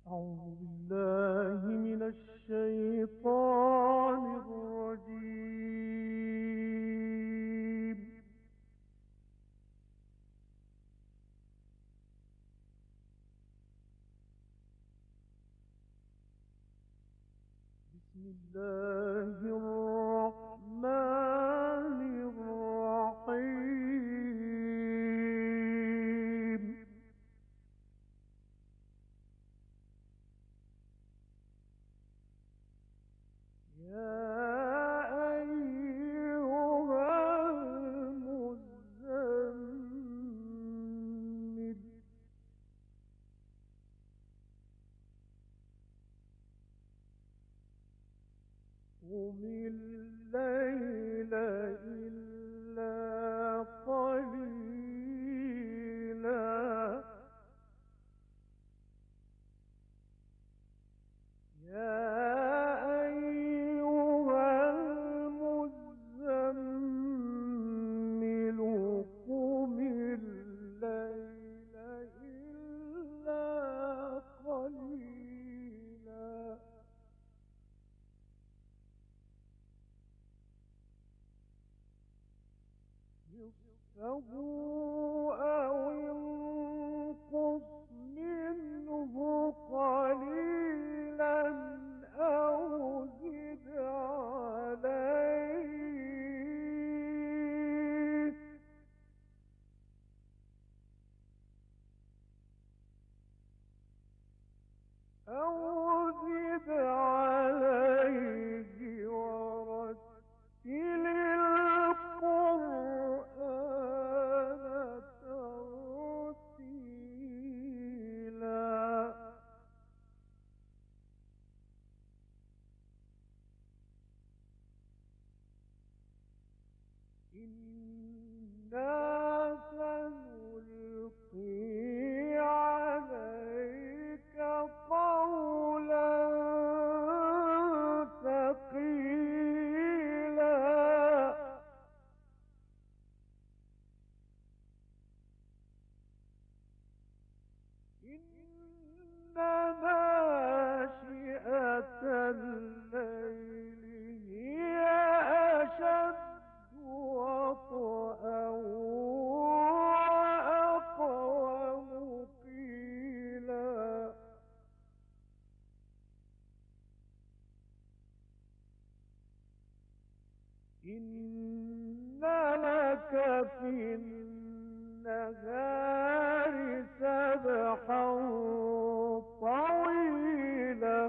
أعوذ بالله من الشيطان الرجيم. بسم الله الرحمن الرحيم. يا أيها المزمل قم الليل إلا قليلا يا أيها المزمل قم الليل إلا قليلا نصفه أو انقص منه قليلا أو زد عليه ورتل القرآن ترتيلا إنا سنلقي عليك قولا ثقيلا إن ناشئة الليل هي أشد وطئا وأقوم قيلا إن لك في النهار سبحا طويلا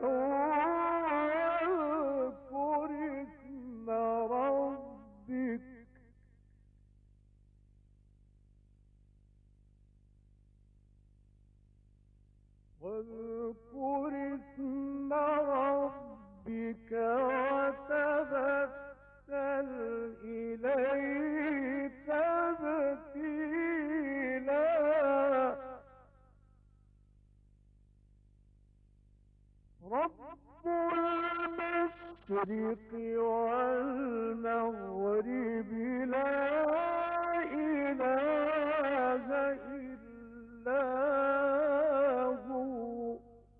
واذكر اسم ربك وتبتل إليه تبتيلا رب المشرق والمغرب لا إله إلا هو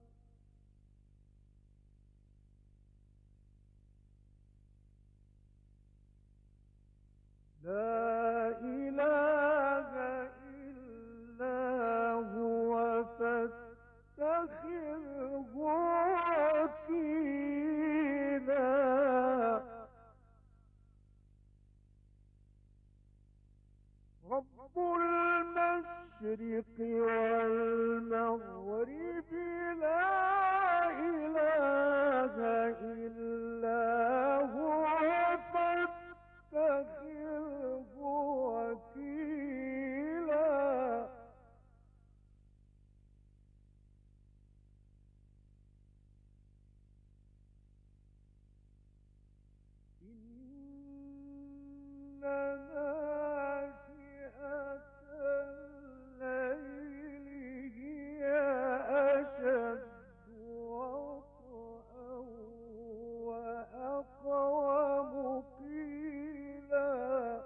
لا إله إلا هو فاتخذه وكيلا رب المشرق والمغرب لا إله إلا هو فاتخذه وكيلا إن ناشئة الليل هي أشد وطئا وأقوم قيلا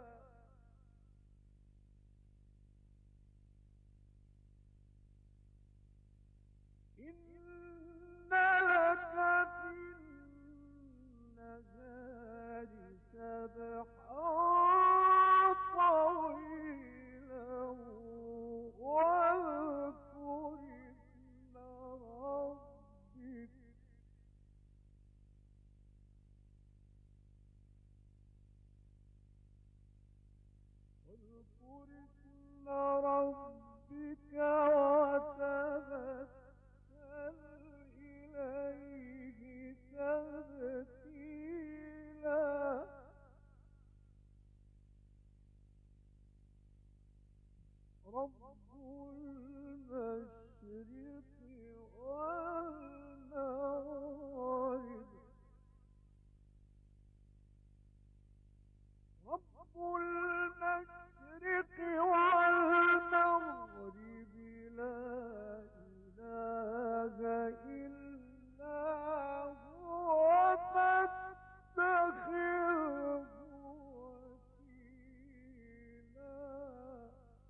إن سبحا طويلا واذكر اسم ربك وتبتل إليه تبتيلا رب المشرق والمغرب رب المشرق والمغرب لا إله إلا هو فاتخذه وكيلا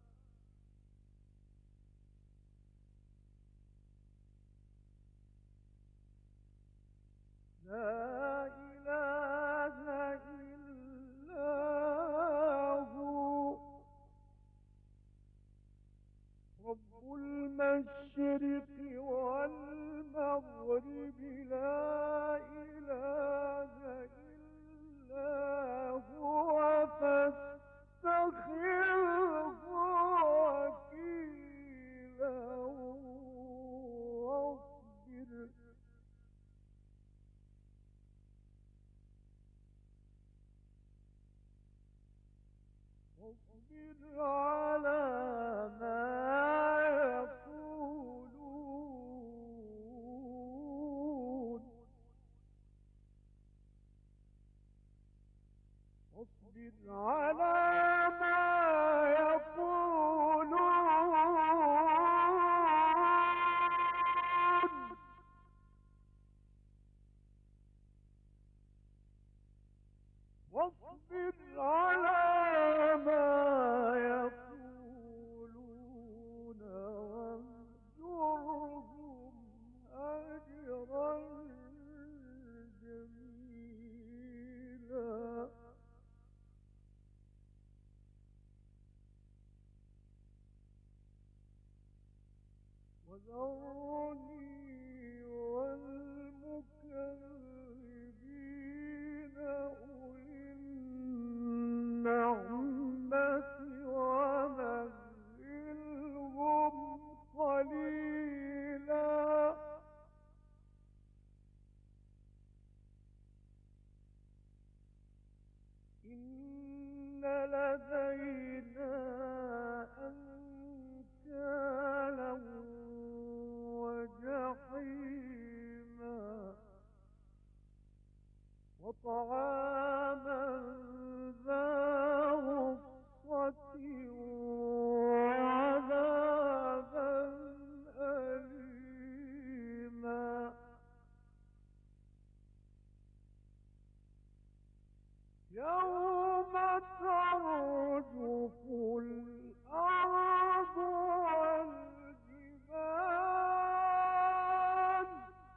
لا إله إلا هو رب المشرق والمغرب لا إله إلا هو فاتخذه وكيلا واصبر على ما يقولون واصبر على ما يقولون واصبر على ما يقولون واهجرهم هجرا جميلا وذرني والمكذبين أولي النعمة ومهلهم قليلا إن لدينا أنكالا وجحيما وطعاما ذا غصة وعذابا أليما يوم ترجف الأرض والجبال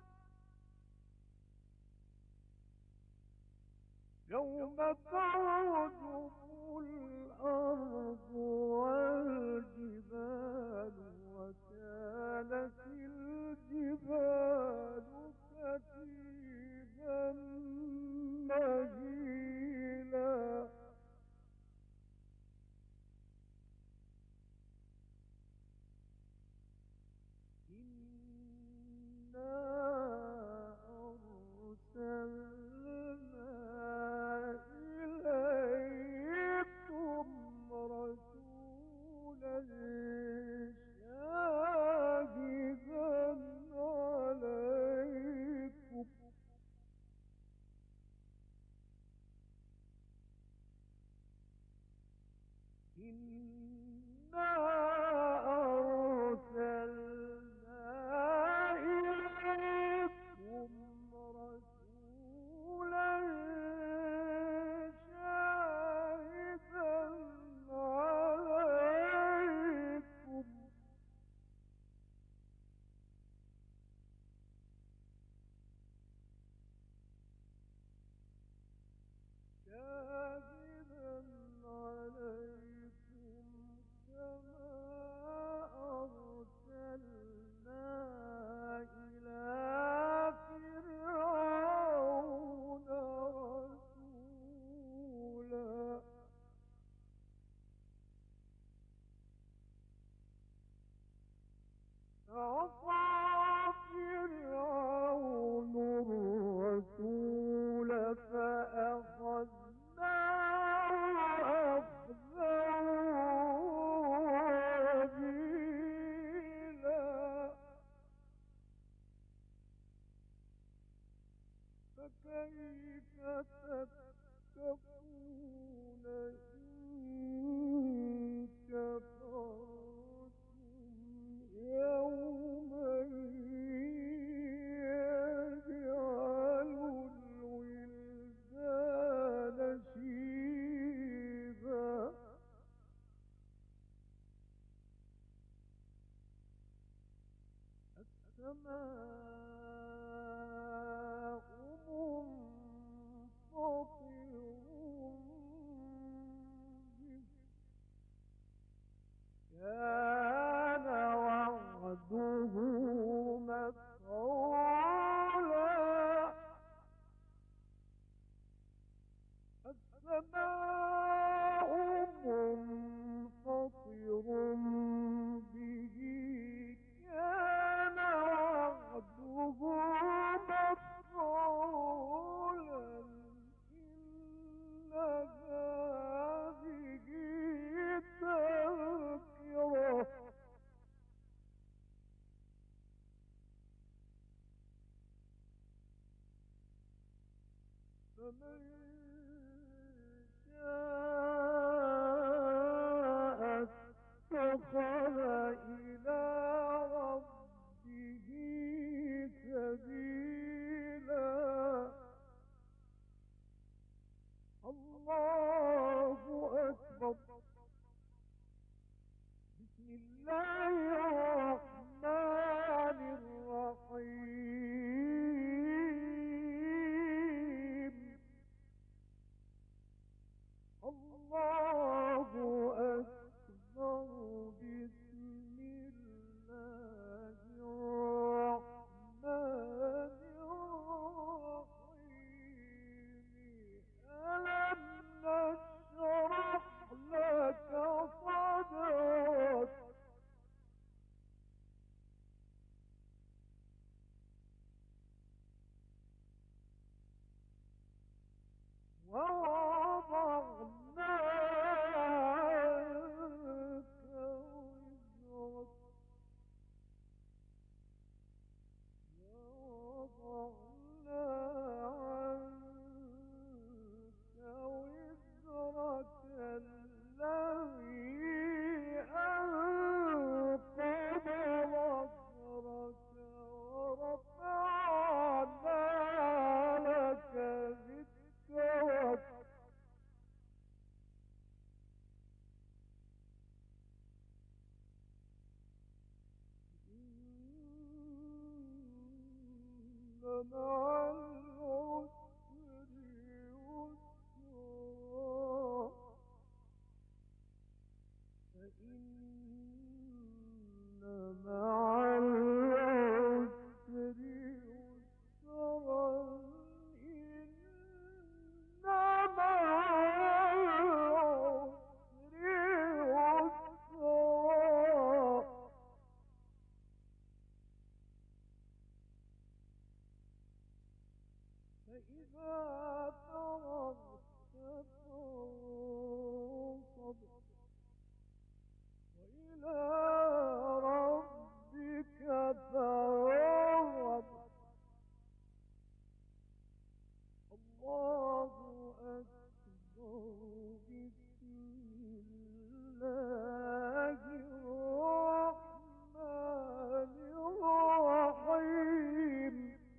يوم ترجف الأرض والجبال وكانت الجبال كثيبا مهيلا إنا أرسلنا إليكم رسولا شاهدا عليكم فكيف تتقون إن كفرتم يوما يجعل الولدان شيبا السماء منفطر به كان وعده مفعولا السماء منفطر به كان وعده مفعولا إن هذه تذكرة فمن شاء اتخذ إلى ربه سبيلا الله أكبر بسم الله الرحمن الرحيم الله أكبر بسم الله الرحمن الرحيم ألم نشرح لك صدرك ووضعنا عنك وزرك ووضعنا عنك وزرك الذي أنقض ظهرك ورفعنا لك ذكرك إن مع العسر يسرا فإن مع العسر يسرا إن مع العسر يسرا فإذا فرغت فانصب وإلى ربك فارغب الله أكبر بسم الله الرحمن الرحيم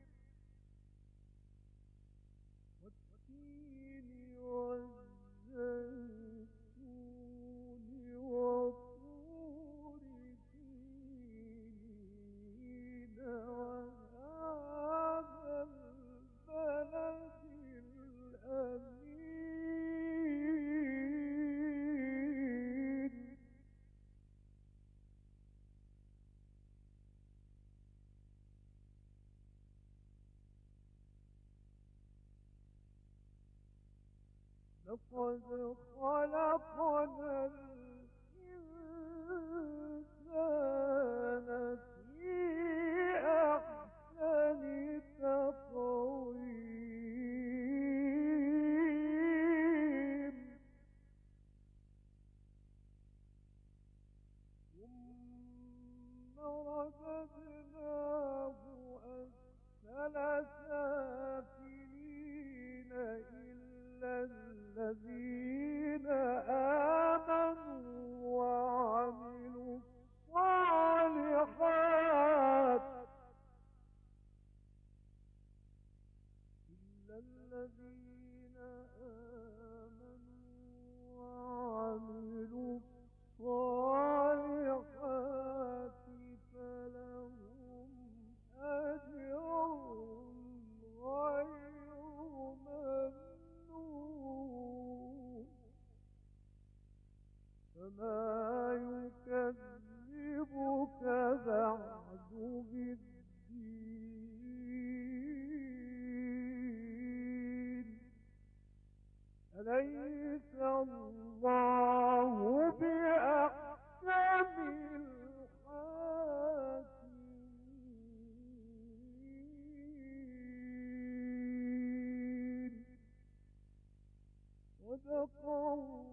والتين والزيتون وطور سينين وهذا البلد الأمين لقد خلقنا الإنسان في أحسن تقويم ثم رددناه أسفل سافلين الذين آمنوا وعملوا الصالحات فلهم أجر غير ممنون فما يكذبك بعد بالدين أليس الله بأحكم الحاكمين صدق الله